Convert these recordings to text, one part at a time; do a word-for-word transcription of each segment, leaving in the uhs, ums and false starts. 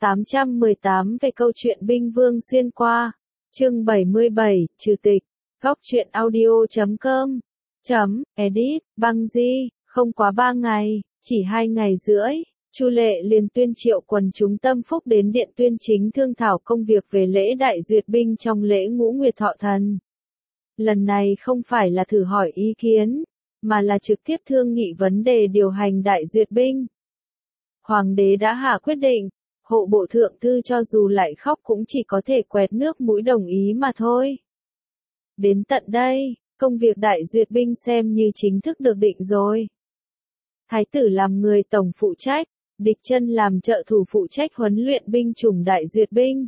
tám trăm mười tám về câu chuyện binh vương xuyên qua. Chương bảy mươi bảy, Trừ tịch. Góc truyện audio chấm com. Chấm, edit, băng di, không quá ba ngày, chỉ hai ngày rưỡi. Chu Lệ liền tuyên triệu quần chúng tâm phúc đến điện tuyên chính thương thảo công việc về lễ đại duyệt binh trong lễ ngũ nguyệt thọ thần. Lần này không phải là thử hỏi ý kiến, mà là trực tiếp thương nghị vấn đề điều hành đại duyệt binh. Hoàng đế đã hạ quyết định, hộ bộ thượng thư cho dù lại khóc cũng chỉ có thể quẹt nước mũi đồng ý mà thôi. Đến tận đây, công việc đại duyệt binh xem như chính thức được định rồi. Thái tử làm người tổng phụ trách, Địch Chân làm trợ thủ phụ trách huấn luyện binh chủng đại duyệt binh.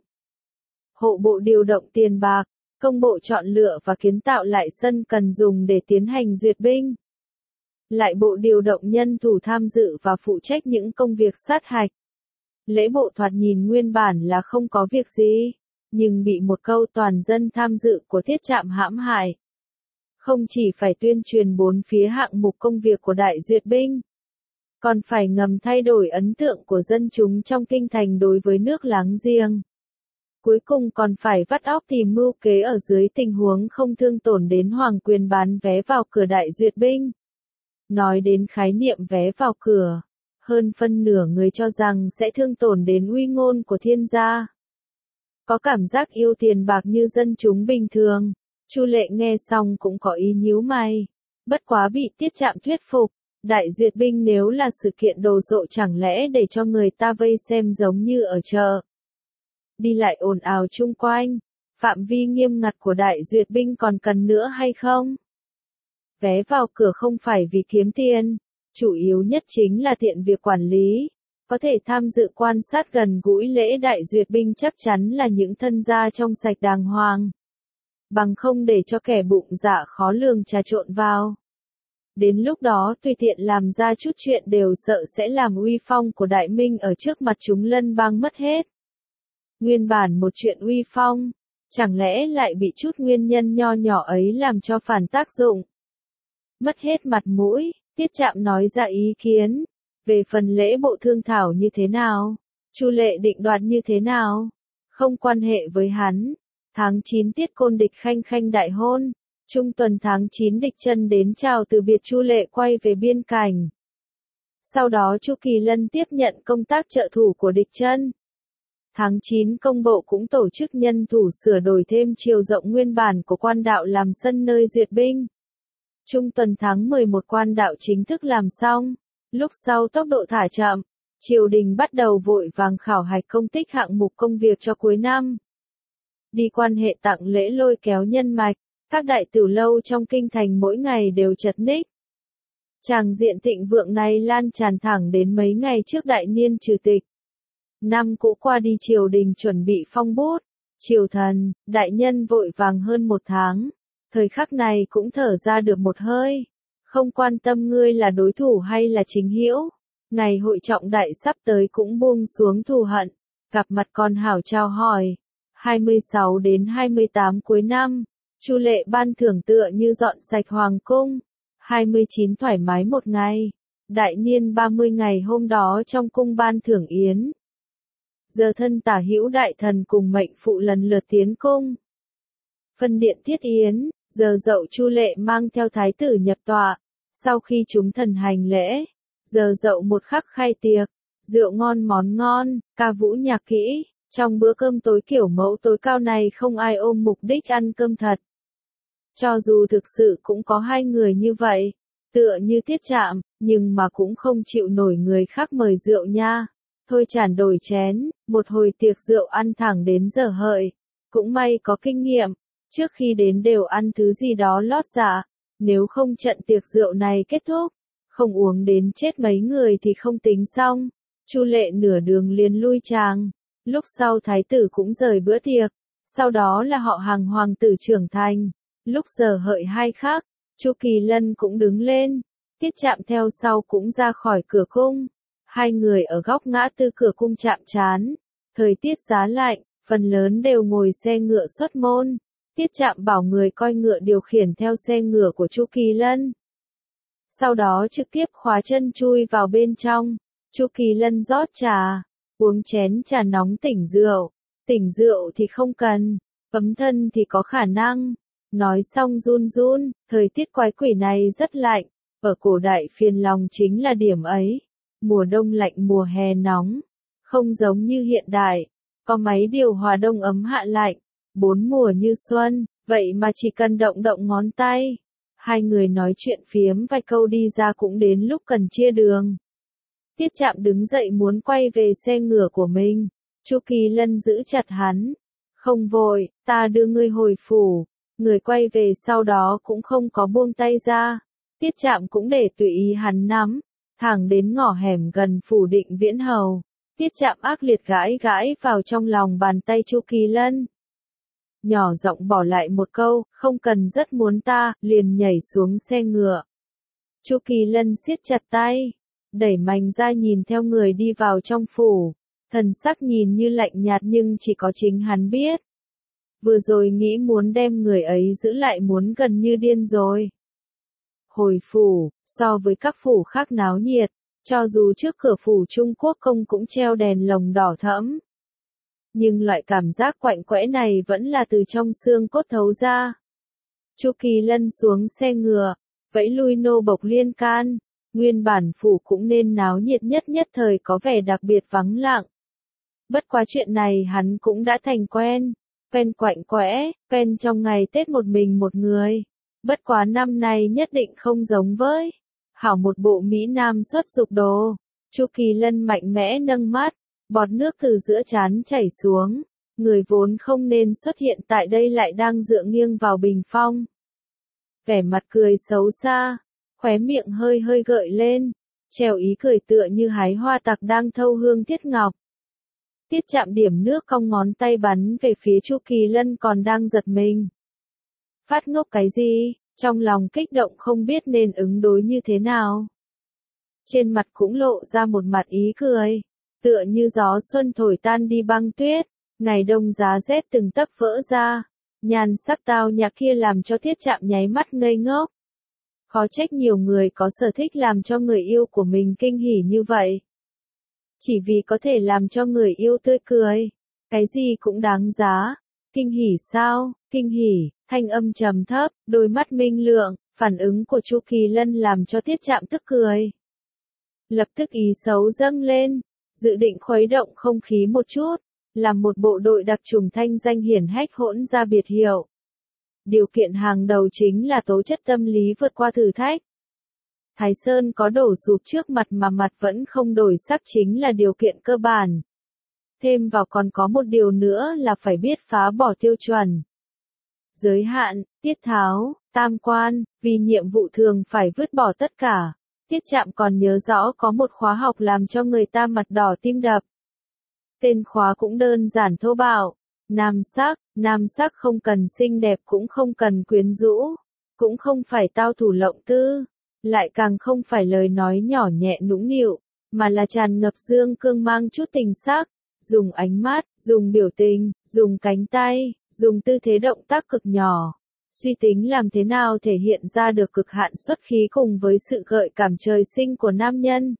Hộ bộ điều động tiền bạc, công bộ chọn lựa và kiến tạo lại sân cần dùng để tiến hành duyệt binh. Lại bộ điều động nhân thủ tham dự và phụ trách những công việc sát hạch. Lễ bộ thoạt nhìn nguyên bản là không có việc gì, nhưng bị một câu toàn dân tham dự của Tiết Trạm hãm hại. Không chỉ phải tuyên truyền bốn phía hạng mục công việc của đại duyệt binh, còn phải ngầm thay đổi ấn tượng của dân chúng trong kinh thành đối với nước láng giềng. Cuối cùng còn phải vắt óc tìm mưu kế ở dưới tình huống không thương tổn đến hoàng quyền bán vé vào cửa đại duyệt binh. Nói đến khái niệm vé vào cửa, hơn phân nửa người cho rằng sẽ thương tổn đến uy ngôn của thiên gia. Có cảm giác yêu tiền bạc như dân chúng bình thường, Chu Lệ nghe xong cũng có ý nhíu mày. Bất quá bị Tiết Trạm thuyết phục, đại duyệt binh nếu là sự kiện đồ sộ chẳng lẽ để cho người ta vây xem giống như ở chợ. Đi lại ồn ào chung quanh, phạm vi nghiêm ngặt của đại duyệt binh còn cần nữa hay không? Vé vào cửa không phải vì kiếm tiền, chủ yếu nhất chính là tiện việc quản lý. Có thể tham dự quan sát gần gũi lễ đại duyệt binh chắc chắn là những thân gia trong sạch đàng hoàng. Bằng không để cho kẻ bụng dạ khó lường trà trộn vào. Đến lúc đó tùy tiện làm ra chút chuyện đều sợ sẽ làm uy phong của Đại Minh ở trước mặt chúng lân bang mất hết. Nguyên bản một chuyện uy phong, chẳng lẽ lại bị chút nguyên nhân nho nhỏ ấy làm cho phản tác dụng. Mất hết mặt mũi, Tiết Trạm nói ra ý kiến. Về phần lễ bộ thương thảo như thế nào, Chu Lệ định đoạt như thế nào, không quan hệ với hắn. Tháng chín Tiết Côn Địch khanh khanh đại hôn, trung tuần tháng chín Địch Chân đến chào từ biệt Chu Lệ quay về biên cảnh. Sau đó Chu Kỳ Lân tiếp nhận công tác trợ thủ của Địch Chân. Tháng chín công bộ cũng tổ chức nhân thủ sửa đổi thêm chiều rộng nguyên bản của quan đạo làm sân nơi duyệt binh. Trung tuần tháng mười một quan đạo chính thức làm xong, lúc sau tốc độ thả chậm, triều đình bắt đầu vội vàng khảo hạch công tích hạng mục công việc cho cuối năm. Đi quan hệ tặng lễ lôi kéo nhân mạch, các đại tiểu lâu trong kinh thành mỗi ngày đều chật ních. Tràng diện thịnh vượng này lan tràn thẳng đến mấy ngày trước đại niên trừ tịch. Năm cũ qua đi triều đình chuẩn bị phong bút, triều thần, đại nhân vội vàng hơn một tháng. Thời khắc này cũng thở ra được một hơi. Không quan tâm ngươi là đối thủ hay là chính hữu. Ngày hội trọng đại sắp tới cũng buông xuống thù hận. Gặp mặt con hảo chào hỏi. hai mươi sáu đến hai mươi tám cuối năm, Chu Lệ ban thưởng tựa như dọn sạch hoàng cung. hai mươi chín thoải mái một ngày. Đại niên ba mươi ngày hôm đó trong cung ban thưởng yến. Giờ thân tả hữu đại thần cùng mệnh phụ lần lượt tiến cung. Phân điện thiết yến, giờ dậu Chu Lệ mang theo thái tử nhập tọa. Sau khi chúng thần hành lễ, giờ dậu một khắc khai tiệc, rượu ngon món ngon, ca vũ nhạc kỹ. Trong bữa cơm tối kiểu mẫu tối cao này không ai ôm mục đích ăn cơm thật. Cho dù thực sự cũng có hai người như vậy, tựa như Tiết Trạm, nhưng mà cũng không chịu nổi người khác mời rượu nha. Thôi chản đổi chén, một hồi tiệc rượu ăn thẳng đến giờ hợi. Cũng may có kinh nghiệm, trước khi đến đều ăn thứ gì đó lót dạ. Nếu không trận tiệc rượu này kết thúc, không uống đến chết mấy người thì không tính xong. Chu Lệ nửa đường liền lui tràng. Lúc sau thái tử cũng rời bữa tiệc. Sau đó là họ hàng hoàng tử trưởng thành. Lúc giờ hợi hai khắc, Chu Kỳ Lân cũng đứng lên. Tiết Trạm theo sau cũng ra khỏi cửa cung. Hai người ở góc ngã tư cửa cung chạm trán. Thời tiết giá lạnh, phần lớn đều ngồi xe ngựa xuất môn. Tiết Trạm bảo người coi ngựa điều khiển theo xe ngựa của Chu Kỳ Lân. Sau đó trực tiếp khóa chân chui vào bên trong. Chu Kỳ Lân rót trà, Uống chén trà nóng tỉnh rượu, tỉnh rượu thì không cần, ấm thân thì có khả năng. Nói xong run run, thời tiết quái quỷ này rất lạnh, ở cổ đại phiền lòng chính là điểm ấy. Mùa đông lạnh mùa hè nóng, không giống như hiện đại, có máy điều hòa đông ấm hạ lạnh, bốn mùa như xuân, vậy mà chỉ cần động động ngón tay. Hai người nói chuyện phiếm vài câu đi ra cũng đến lúc cần chia đường. Tiết Trạm đứng dậy muốn quay về xe ngựa của mình, Chu Kỳ Lân giữ chặt hắn. Không vội, ta đưa ngươi hồi phủ. Người quay về sau đó cũng không có buông tay ra. Tiết Trạm cũng để tùy ý hắn nắm, thẳng đến ngõ hẻm gần phủ Định Viễn Hầu. Tiết Trạm ác liệt gãi gãi vào trong lòng bàn tay Chu Kỳ Lân. Nhỏ giọng bỏ lại một câu, không cần rất muốn ta, liền nhảy xuống xe ngựa. Chu Kỳ Lân siết chặt tay, đẩy mạnh ra nhìn theo người đi vào trong phủ. Thần sắc nhìn như lạnh nhạt nhưng chỉ có chính hắn biết. Vừa rồi nghĩ muốn đem người ấy giữ lại muốn gần như điên rồi. Hồi phủ, so với các phủ khác náo nhiệt, cho dù trước cửa phủ Trung Quốc công cũng treo đèn lồng đỏ thẫm. Nhưng loại cảm giác quạnh quẽ này vẫn là từ trong xương cốt thấu ra. Chu Kỳ Lân xuống xe ngựa, vẫy lui nô bộc liên can, nguyên bản phủ cũng nên náo nhiệt nhất nhất thời có vẻ đặc biệt vắng lặng. Bất quá chuyện này hắn cũng đã thành quen, quen quạnh quẽ, quen trong ngày Tết một mình một người. Bất quá năm nay nhất định không giống với. Hảo một bộ Mỹ Nam xuất dục đồ. Chu Kỳ Lân mạnh mẽ nâng mắt, bọt nước từ giữa trán chảy xuống. Người vốn không nên xuất hiện tại đây lại đang dựa nghiêng vào bình phong. Vẻ mặt cười xấu xa, khóe miệng hơi hơi gợi lên, treo ý cười tựa như hái hoa tặc đang thâu hương Tiết Ngọc. Tiết Trạm điểm nước cong ngón tay bắn về phía Chu Kỳ Lân còn đang giật mình. Phát ngốc cái gì, trong lòng kích động không biết nên ứng đối như thế nào. Trên mặt cũng lộ ra một mặt ý cười, tựa như gió xuân thổi tan đi băng tuyết, ngày đông giá rét từng tấc vỡ ra. Nhan sắc tao nhã kia làm cho Tiết Trạm nháy mắt ngây ngốc. Khó trách nhiều người có sở thích làm cho người yêu của mình kinh hỉ như vậy. Chỉ vì có thể làm cho người yêu tươi cười. Cái gì cũng đáng giá. Kinh hỉ sao? Kinh hỉ, thanh âm trầm thấp, đôi mắt minh lượng, phản ứng của Chu Kỳ Lân làm cho Tiết Trạm tức cười. Lập tức ý xấu dâng lên, dự định khuấy động không khí một chút, làm một bộ đội đặc trùng thanh danh hiển hách hỗn ra biệt hiệu. Điều kiện hàng đầu chính là tố chất tâm lý vượt qua thử thách. Thái Sơn có đổ sụp trước mặt mà mặt vẫn không đổi sắc chính là điều kiện cơ bản. Thêm vào còn có một điều nữa là phải biết phá bỏ tiêu chuẩn. Giới hạn, tiết tháo, tam quan, vì nhiệm vụ thường phải vứt bỏ tất cả. Tiết Trạm còn nhớ rõ có một khóa học làm cho người ta mặt đỏ tim đập. Tên khóa cũng đơn giản thô bạo. Nam sắc, nam sắc không cần xinh đẹp cũng không cần quyến rũ, cũng không phải tao thủ lộng tư, lại càng không phải lời nói nhỏ nhẹ nũng nịu, mà là tràn ngập dương cương mang chút tình sắc, dùng ánh mắt, dùng biểu tình, dùng cánh tay, dùng tư thế động tác cực nhỏ, suy tính làm thế nào thể hiện ra được cực hạn xuất khí cùng với sự gợi cảm trời sinh của nam nhân.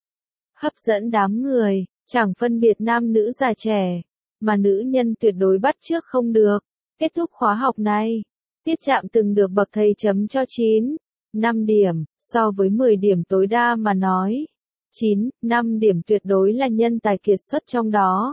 Hấp dẫn đám người, chẳng phân biệt nam nữ già trẻ, mà nữ nhân tuyệt đối bắt chước không được. Kết thúc khóa học này, Tiết Trạm từng được bậc thầy chấm cho chín, năm điểm, so với mười điểm tối đa mà nói. chín, năm điểm tuyệt đối là nhân tài kiệt xuất trong đó.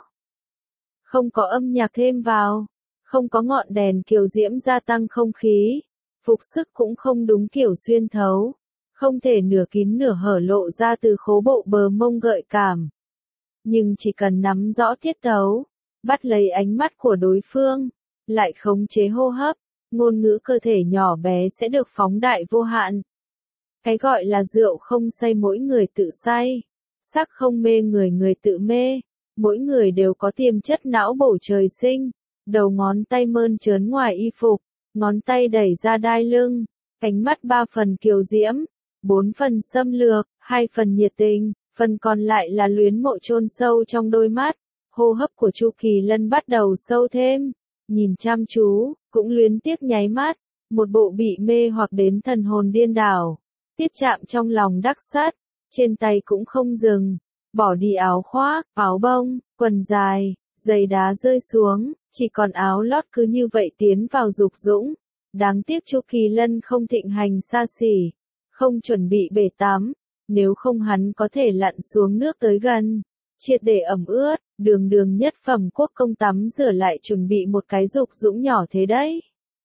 Không có âm nhạc thêm vào, không có ngọn đèn kiều diễm gia tăng không khí, phục sức cũng không đúng kiểu xuyên thấu, không thể nửa kín nửa hở lộ ra từ khố bộ bờ mông gợi cảm. Nhưng chỉ cần nắm rõ tiết tấu, bắt lấy ánh mắt của đối phương, lại khống chế hô hấp, ngôn ngữ cơ thể nhỏ bé sẽ được phóng đại vô hạn. Cái gọi là rượu không say mỗi người tự say, sắc không mê người người tự mê, mỗi người đều có tiềm chất não bổ trời sinh, đầu ngón tay mơn trớn ngoài y phục, ngón tay đẩy ra đai lưng, ánh mắt ba phần kiều diễm, bốn phần xâm lược, hai phần nhiệt tình, phần còn lại là luyến mộ chôn sâu trong đôi mắt. Hô hấp của Chu Kỳ Lân bắt đầu sâu thêm, nhìn chăm chú, cũng luyến tiếc nháy mắt, một bộ bị mê hoặc đến thần hồn điên đảo. Tiết Trạm trong lòng đắc sắt, trên tay cũng không dừng, bỏ đi áo khoác, áo bông, quần dài, giày đá rơi xuống, chỉ còn áo lót cứ như vậy tiến vào Dục Dũng. Đáng tiếc Chu Kỳ Lân không thịnh hành xa xỉ, không chuẩn bị bể tắm, nếu không hắn có thể lặn xuống nước tới gần, triệt để ẩm ướt, đường đường nhất phẩm quốc công tắm rửa lại chuẩn bị một cái Dục Dũng nhỏ thế đấy.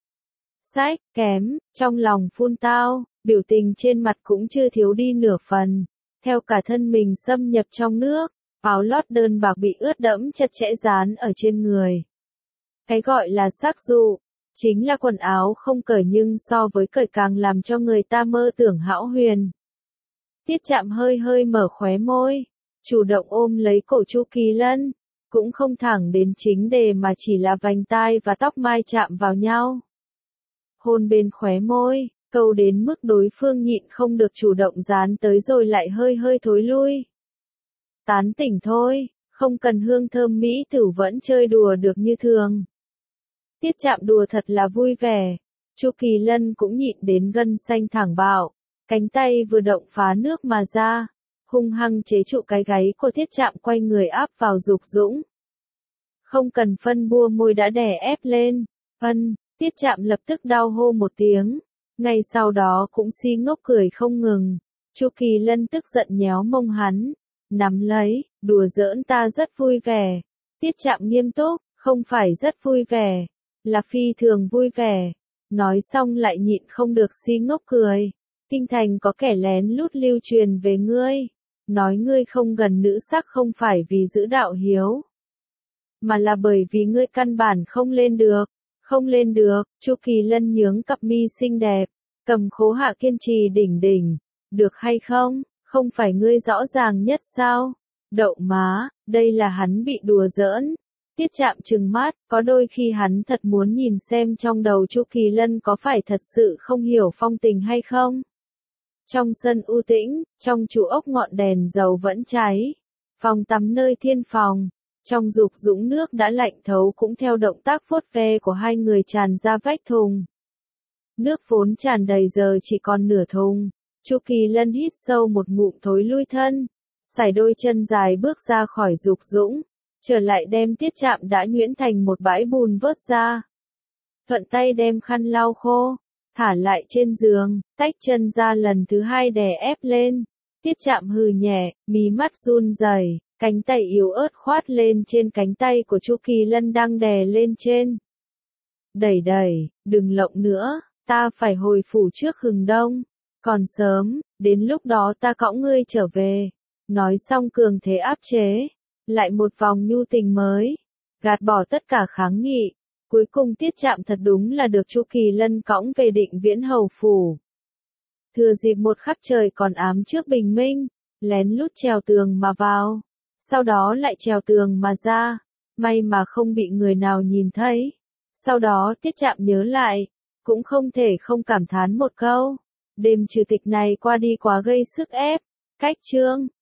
Sách, kém, trong lòng phun tao, biểu tình trên mặt cũng chưa thiếu đi nửa phần, theo cả thân mình xâm nhập trong nước, áo lót đơn bạc bị ướt đẫm chặt chẽ dán ở trên người. Cái gọi là sắc dụ, chính là quần áo không cởi nhưng so với cởi càng làm cho người ta mơ tưởng hão huyền. Tiết Chạm hơi hơi mở khóe môi, chủ động ôm lấy cổ Chu Kỳ Lân, cũng không thẳng đến chính đề mà chỉ là vành tai và tóc mai chạm vào nhau. Hôn bên khóe môi, câu đến mức đối phương nhịn không được chủ động dán tới rồi lại hơi hơi thối lui. Tán tỉnh thôi, không cần hương thơm mỹ tử vẫn chơi đùa được như thường. Tiết Chạm đùa thật là vui vẻ, Chu Kỳ Lân cũng nhịn đến gân xanh thẳng bạo, cánh tay vừa động phá nước mà ra, hung hăng chế trụ cái gáy của Tiết Chạm quay người áp vào Dục Dũng. Không cần phân bua môi đã đè ép lên, ân, Tiết Chạm lập tức đau hô một tiếng, ngay sau đó cũng si ngốc cười không ngừng. Chu Kỳ Lân tức giận nhéo mông hắn, nắm lấy, đùa giỡn ta rất vui vẻ. Tiết Chạm nghiêm túc, không phải rất vui vẻ, là phi thường vui vẻ. Nói xong lại nhịn không được si ngốc cười. Kinh thành có kẻ lén lút lưu truyền về ngươi, nói ngươi không gần nữ sắc không phải vì giữ đạo hiếu, mà là bởi vì ngươi căn bản không lên được. Không lên được, Chu Kỳ Lân nhướng cặp mi xinh đẹp, cầm khố hạ kiên trì đỉnh đỉnh, được hay không, không phải ngươi rõ ràng nhất sao? Đậu má, đây là hắn bị đùa giỡn. Tiết Chạm trừng mắt, có đôi khi hắn thật muốn nhìn xem trong đầu Chu Kỳ Lân có phải thật sự không hiểu phong tình hay không. Trong sân u tĩnh, trong trụ ốc ngọn đèn dầu vẫn cháy, phòng tắm nơi thiên phòng. Trong Dục Dũng nước đã lạnh thấu cũng theo động tác vuốt ve của hai người tràn ra vách thùng. Nước vốn tràn đầy giờ chỉ còn nửa thùng. Chu Kỳ Lân hít sâu một ngụm thối lui thân, sải đôi chân dài bước ra khỏi Dục Dũng, trở lại đem Tiết Chạm đã nhuyễn thành một bãi bùn vớt ra. Thuận tay đem khăn lau khô, thả lại trên giường, tách chân ra lần thứ hai đè ép lên. Tiết Chạm hừ nhẹ, mí mắt run rẩy. Cánh tay yếu ớt khoát lên trên cánh tay của Chu Kỳ Lân đang đè lên trên. Đẩy đẩy, đừng lộng nữa, ta phải hồi phủ trước Hừng Đông. Còn sớm, đến lúc đó ta cõng ngươi trở về. Nói xong cường thế áp chế. Lại một vòng nhu tình mới. Gạt bỏ tất cả kháng nghị. Cuối cùng Tiết Chạm thật đúng là được Chu Kỳ Lân cõng về Định Viễn hầu phủ. Thừa dịp một khắc trời còn ám trước bình minh, lén lút trèo tường mà vào. Sau đó lại trèo tường mà ra, may mà không bị người nào nhìn thấy. Sau đó Tiết Chạm nhớ lại, cũng không thể không cảm thán một câu. Đêm trừ tịch này qua đi quá gây sức ép. Cách chương